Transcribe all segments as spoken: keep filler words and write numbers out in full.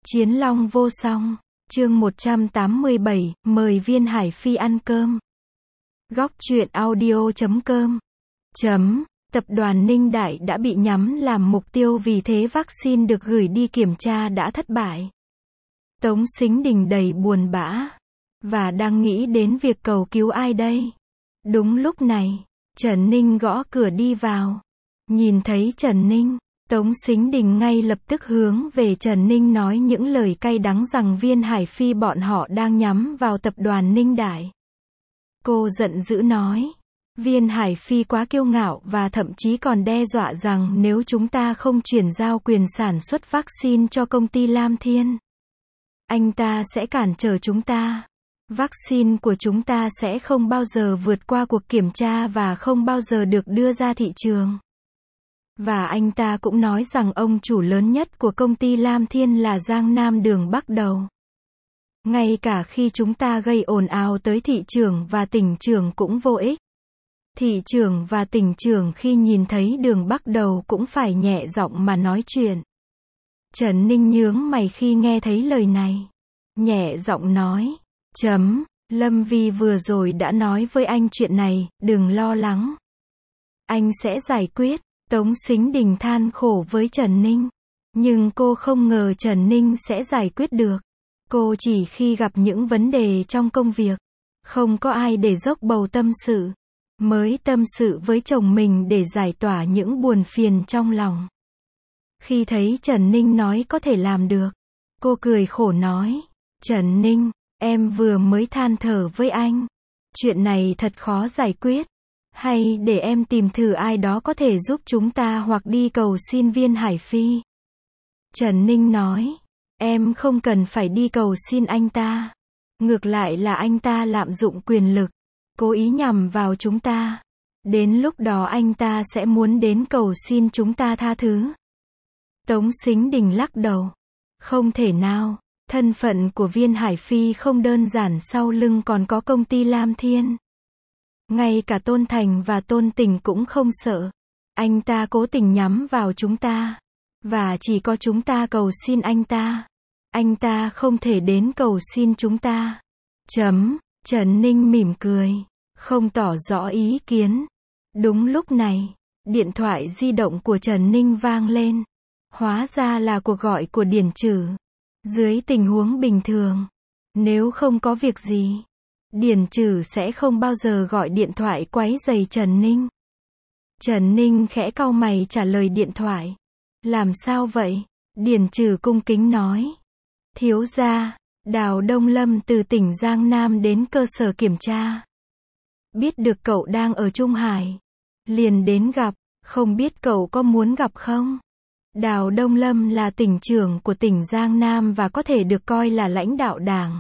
Chiến long vô song, chương một trăm tám mươi bảy, mời Viên Hải Phi ăn cơm. Góc truyện audio chấm com chấm Tập đoàn Ninh Đại đã bị nhắm làm mục tiêu, vì thế vaccine được gửi đi kiểm tra đã thất bại. Tống Sính Đình đầy buồn bã và đang nghĩ đến việc cầu cứu ai đây. Đúng lúc này, Trần Ninh gõ cửa đi vào. Nhìn thấy Trần Ninh, Tống Sính Đình ngay lập tức hướng về Trần Ninh nói những lời cay đắng rằng Viên Hải Phi bọn họ đang nhắm vào tập đoàn Ninh Đại. Cô giận dữ nói, Viên Hải Phi quá kiêu ngạo và thậm chí còn đe dọa rằng nếu chúng ta không chuyển giao quyền sản xuất vaccine cho công ty Lam Thiên, anh ta sẽ cản trở chúng ta. Vaccine của chúng ta sẽ không bao giờ vượt qua cuộc kiểm tra và không bao giờ được đưa ra thị trường. Và anh ta cũng nói rằng ông chủ lớn nhất của công ty Lam Thiên là Giang Nam Đường Bắc Đầu. Ngay cả khi chúng ta gây ồn ào tới thị trưởng và tỉnh trưởng cũng vô ích. Thị trưởng và tỉnh trưởng khi nhìn thấy Đường Bắc Đầu cũng phải nhẹ giọng mà nói chuyện. Trần Ninh nhướng mày khi nghe thấy lời này. Nhẹ giọng nói, chấm, Lâm Vi vừa rồi đã nói với anh chuyện này, đừng lo lắng. Anh sẽ giải quyết. Tống Sính Đình than khổ với Trần Ninh. Nhưng cô không ngờ Trần Ninh sẽ giải quyết được. Cô chỉ khi gặp những vấn đề trong công việc, không có ai để dốc bầu tâm sự, mới tâm sự với chồng mình để giải tỏa những buồn phiền trong lòng. Khi thấy Trần Ninh nói có thể làm được, cô cười khổ nói, Trần Ninh, em vừa mới than thở với anh. Chuyện này thật khó giải quyết. Hay để em tìm thử ai đó có thể giúp chúng ta hoặc đi cầu xin Viên Hải Phi. Trần Ninh nói, em không cần phải đi cầu xin anh ta. Ngược lại là anh ta lạm dụng quyền lực, cố ý nhằm vào chúng ta. Đến lúc đó anh ta sẽ muốn đến cầu xin chúng ta tha thứ. Tống Sính Đình lắc đầu. Không thể nào, thân phận của Viên Hải Phi không đơn giản, sau lưng còn có công ty Lam Thiên. Ngay cả Tôn Thành và Tôn Tình cũng không sợ. Anh ta cố tình nhắm vào chúng ta. Và chỉ có chúng ta cầu xin anh ta. Anh ta không thể đến cầu xin chúng ta. Chấm, Trần Ninh mỉm cười, không tỏ rõ ý kiến. Đúng lúc này, điện thoại di động của Trần Ninh vang lên. Hóa ra là cuộc gọi của Điển Trử. Dưới tình huống bình thường, nếu không có việc gì, Điển Trử sẽ không bao giờ gọi điện thoại quấy rầy Trần Ninh. Trần Ninh khẽ cau mày trả lời điện thoại. Làm sao vậy? Điển Trử cung kính nói. Thiếu gia, Đào Đông Lâm từ tỉnh Giang Nam đến cơ sở kiểm tra. Biết được cậu đang ở Trung Hải, liền đến gặp, không biết cậu có muốn gặp không? Đào Đông Lâm là tỉnh trưởng của tỉnh Giang Nam và có thể được coi là lãnh đạo đảng.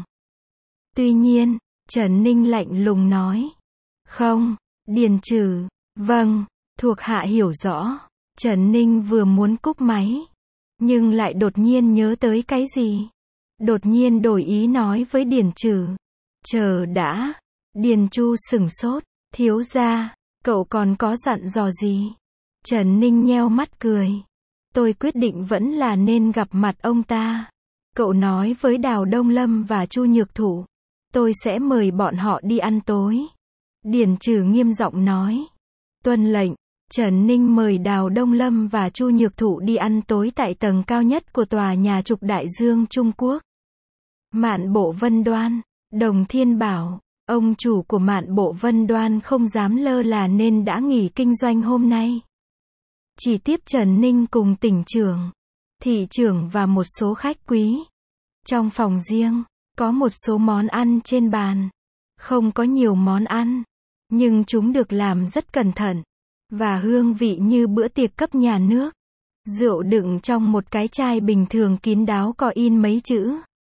Tuy nhiên, Trần Ninh lạnh lùng nói. Không, Điển Trử, vâng, thuộc hạ hiểu rõ. Trần Ninh vừa muốn cúp máy, nhưng lại đột nhiên nhớ tới cái gì. Đột nhiên đổi ý nói với Điển Trử. Chờ đã. Điền Chu sửng sốt. Thiếu gia, cậu còn có dặn dò gì? Trần Ninh nheo mắt cười. Tôi quyết định vẫn là nên gặp mặt ông ta. Cậu nói với Đào Đông Lâm và Chu Nhược Thụ, tôi sẽ mời bọn họ đi ăn tối. Điển Trử nghiêm giọng nói. Tuân lệnh. Trần Ninh mời Đào Đông Lâm và Chu Nhược Thụ đi ăn tối tại tầng cao nhất của tòa nhà Trục Đại Dương Trung Quốc. Mạn Bộ Vân Đoan, Đồng Thiên bảo, ông chủ của Mạn Bộ Vân Đoan không dám lơ là nên đã nghỉ kinh doanh hôm nay. Chỉ tiếp Trần Ninh cùng tỉnh trưởng, thị trưởng và một số khách quý. Trong phòng riêng, có một số món ăn trên bàn. Không có nhiều món ăn, nhưng chúng được làm rất cẩn thận. Và hương vị như bữa tiệc cấp nhà nước. Rượu đựng trong một cái chai bình thường kín đáo có in mấy chữ.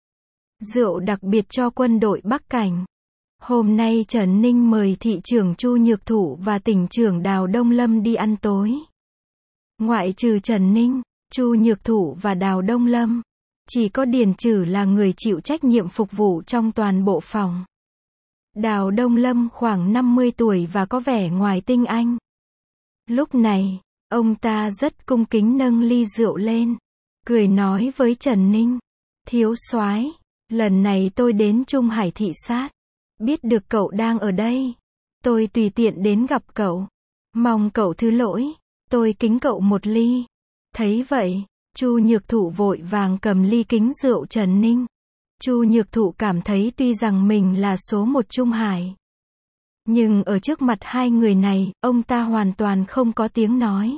Rượu đặc biệt cho quân đội Bắc Cảnh. Hôm nay Trần Ninh mời thị trưởng Chu Nhược Thụ và tỉnh trưởng Đào Đông Lâm đi ăn tối. Ngoại trừ Trần Ninh, Chu Nhược Thụ và Đào Đông Lâm, chỉ có Điển Trử là người chịu trách nhiệm phục vụ trong toàn bộ phòng. Đào Đông Lâm khoảng năm mươi tuổi và có vẻ ngoài tinh anh. Lúc này, ông ta rất cung kính nâng ly rượu lên, cười nói với Trần Ninh. Thiếu soái, lần này tôi đến Trung Hải thị sát. Biết được cậu đang ở đây. Tôi tùy tiện đến gặp cậu. Mong cậu thứ lỗi. Tôi kính cậu một ly. Thấy vậy, Chu Nhược Thụ vội vàng cầm ly kính rượu Trần Ninh. Chu Nhược Thụ cảm thấy tuy rằng mình là số một Trung Hải, nhưng ở trước mặt hai người này, ông ta hoàn toàn không có tiếng nói.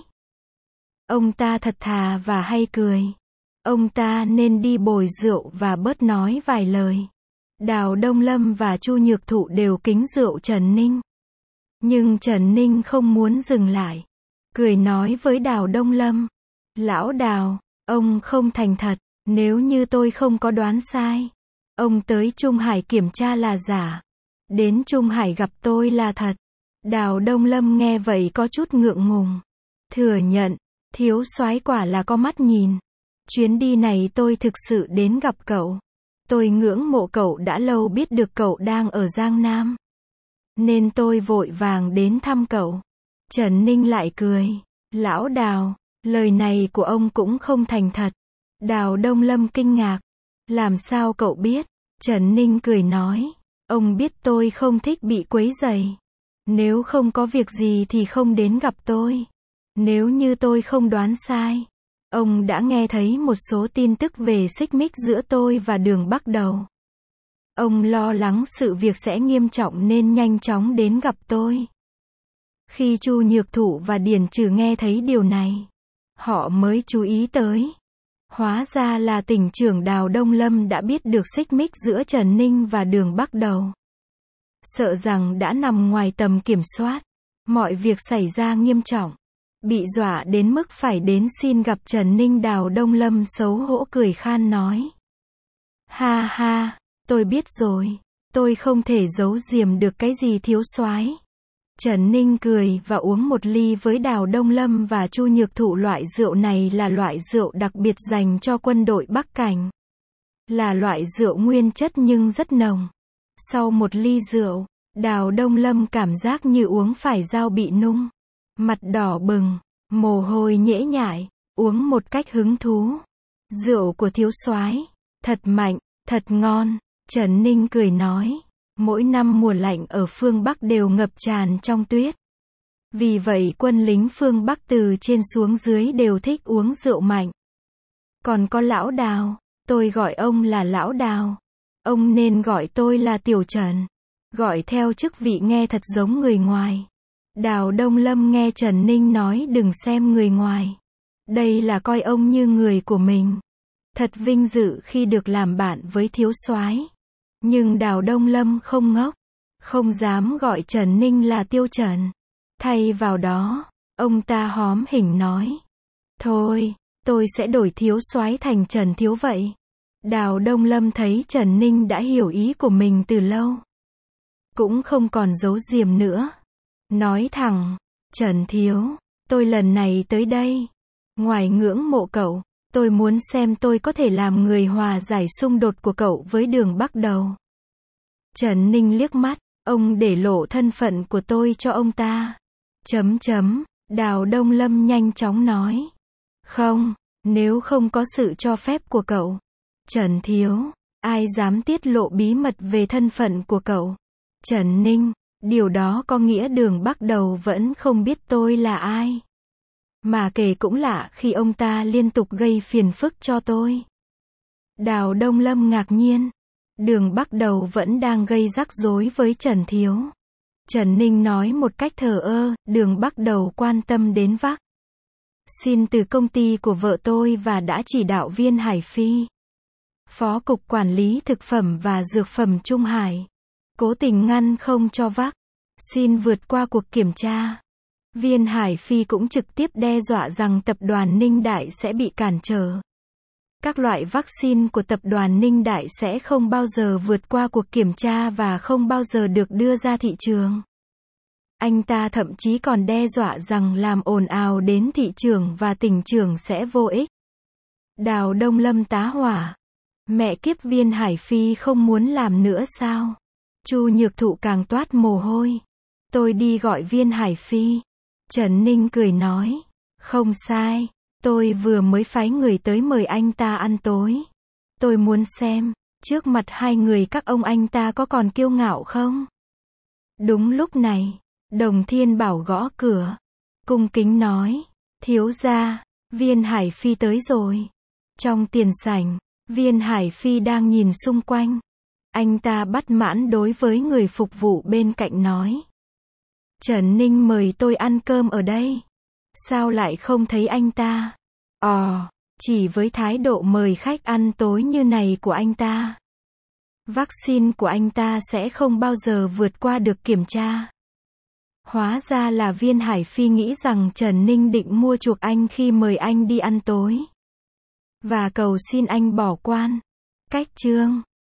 Ông ta thật thà và hay cười. Ông ta nên đi bồi rượu và bớt nói vài lời. Đào Đông Lâm và Chu Nhược Thụ đều kính rượu Trần Ninh. Nhưng Trần Ninh không muốn dừng lại. Cười nói với Đào Đông Lâm. Lão Đào, ông không thành thật. Nếu như tôi không có đoán sai, ông tới Trung Hải kiểm tra là giả. Đến Trung Hải gặp tôi là thật. Đào Đông Lâm nghe vậy có chút ngượng ngùng. Thừa nhận, thiếu soái quả là có mắt nhìn. Chuyến đi này tôi thực sự đến gặp cậu. Tôi ngưỡng mộ cậu đã lâu, biết được cậu đang ở Giang Nam, nên tôi vội vàng đến thăm cậu. Trần Ninh lại cười. Lão Đào, lời này của ông cũng không thành thật. Đào Đông Lâm kinh ngạc. Làm sao cậu biết? Trần Ninh cười nói. Ông biết tôi không thích bị quấy rầy. Nếu không có việc gì thì không đến gặp tôi. Nếu như tôi không đoán sai, ông đã nghe thấy một số tin tức về xích mích giữa tôi và Đường Bắc Đầu. Ông lo lắng sự việc sẽ nghiêm trọng nên nhanh chóng đến gặp tôi. Khi Chu Nhược Thụ và Điền Trừ nghe thấy điều này, họ mới chú ý tới. Hóa ra là tỉnh trưởng Đào Đông Lâm đã biết được xích mích giữa Trần Ninh và Đường Bắc Đầu. Sợ rằng đã nằm ngoài tầm kiểm soát. Mọi việc xảy ra nghiêm trọng. Bị dọa đến mức phải đến xin gặp Trần Ninh. Đào Đông Lâm xấu hổ cười khan nói. Ha ha, tôi biết rồi. Tôi không thể giấu giềm được cái gì thiếu soái. Trần Ninh cười và uống một ly với Đào Đông Lâm và Chu Nhược Thụ. Loại rượu này là loại rượu đặc biệt dành cho quân đội Bắc Cảnh. Là loại rượu nguyên chất nhưng rất nồng. Sau một ly rượu, Đào Đông Lâm cảm giác như uống phải dao bị nung. Mặt đỏ bừng, mồ hôi nhễ nhại, uống một cách hứng thú. Rượu của thiếu soái thật mạnh, thật ngon. Trần Ninh cười nói. Mỗi năm mùa lạnh ở phương Bắc đều ngập tràn trong tuyết. Vì vậy quân lính phương Bắc từ trên xuống dưới đều thích uống rượu mạnh. Còn có Lão Đào, tôi gọi ông là Lão Đào. Ông nên gọi tôi là Tiểu Trần. Gọi theo chức vị nghe thật giống người ngoài. Đào Đông Lâm nghe Trần Ninh nói đừng xem người ngoài. Đây là coi ông như người của mình. Thật vinh dự khi được làm bạn với thiếu soái. Nhưng Đào Đông Lâm không ngốc. Không dám gọi Trần Ninh là Tiêu Trần. Thay vào đó, ông ta hóm hỉnh nói. Thôi, tôi sẽ đổi thiếu soái thành Trần Thiếu vậy. Đào Đông Lâm thấy Trần Ninh đã hiểu ý của mình từ lâu. Cũng không còn giấu giềm nữa. Nói thẳng, Trần Thiếu, tôi lần này tới đây. Ngoài ngưỡng mộ cậu, tôi muốn xem tôi có thể làm người hòa giải xung đột của cậu với Đường Bắc Đầu. Trần Ninh liếc mắt, ông để lộ thân phận của tôi cho ông ta. Chấm chấm, Đào Đông Lâm nhanh chóng nói. Không, nếu không có sự cho phép của cậu, Trần Thiếu, ai dám tiết lộ bí mật về thân phận của cậu? Trần Ninh, điều đó có nghĩa Đường Bắc Đầu vẫn không biết tôi là ai. Mà kể cũng lạ khi ông ta liên tục gây phiền phức cho tôi. Đào Đông Lâm ngạc nhiên. Đường Bắc Đầu vẫn đang gây rắc rối với Trần Thiếu. Trần Ninh nói một cách thờ ơ, Đường Bắc Đầu quan tâm đến vắc xin từ công ty của vợ tôi và đã chỉ đạo Viên Hải Phi, Phó Cục Quản lý Thực phẩm và Dược phẩm Trung Hải, cố tình ngăn không cho vắc xin vượt qua cuộc kiểm tra. Viên Hải Phi cũng trực tiếp đe dọa rằng tập đoàn Ninh Đại sẽ bị cản trở. Các loại vaccine của tập đoàn Ninh Đại sẽ không bao giờ vượt qua cuộc kiểm tra và không bao giờ được đưa ra thị trường. Anh ta thậm chí còn đe dọa rằng làm ồn ào đến thị trường và tỉnh trưởng sẽ vô ích. Đào Đông Lâm tá hỏa. Mẹ kiếp, Viên Hải Phi không muốn làm nữa sao? Chu Nhược Thụ càng toát mồ hôi. Tôi đi gọi Viên Hải Phi. Trần Ninh cười nói. Không sai. Tôi vừa mới phái người tới mời anh ta ăn tối. tôi muốn xem, trước mặt hai người các ông anh ta có còn kiêu ngạo không? Đúng lúc này, Đồng Thiên Bảo gõ cửa, cung kính nói, thiếu gia, Viên Hải Phi tới rồi. Trong tiền sảnh, Viên Hải Phi đang nhìn xung quanh. Anh ta bất mãn đối với người phục vụ bên cạnh nói. Trần Ninh mời tôi ăn cơm ở đây. Sao lại không thấy anh ta? Ồ, chỉ với thái độ mời khách ăn tối như này của anh ta, vaccine của anh ta sẽ không bao giờ vượt qua được kiểm tra. Hóa ra là Viên Hải Phi nghĩ rằng Trần Ninh định mua chuộc anh khi mời anh đi ăn tối, và cầu xin anh bỏ quan. Cách chương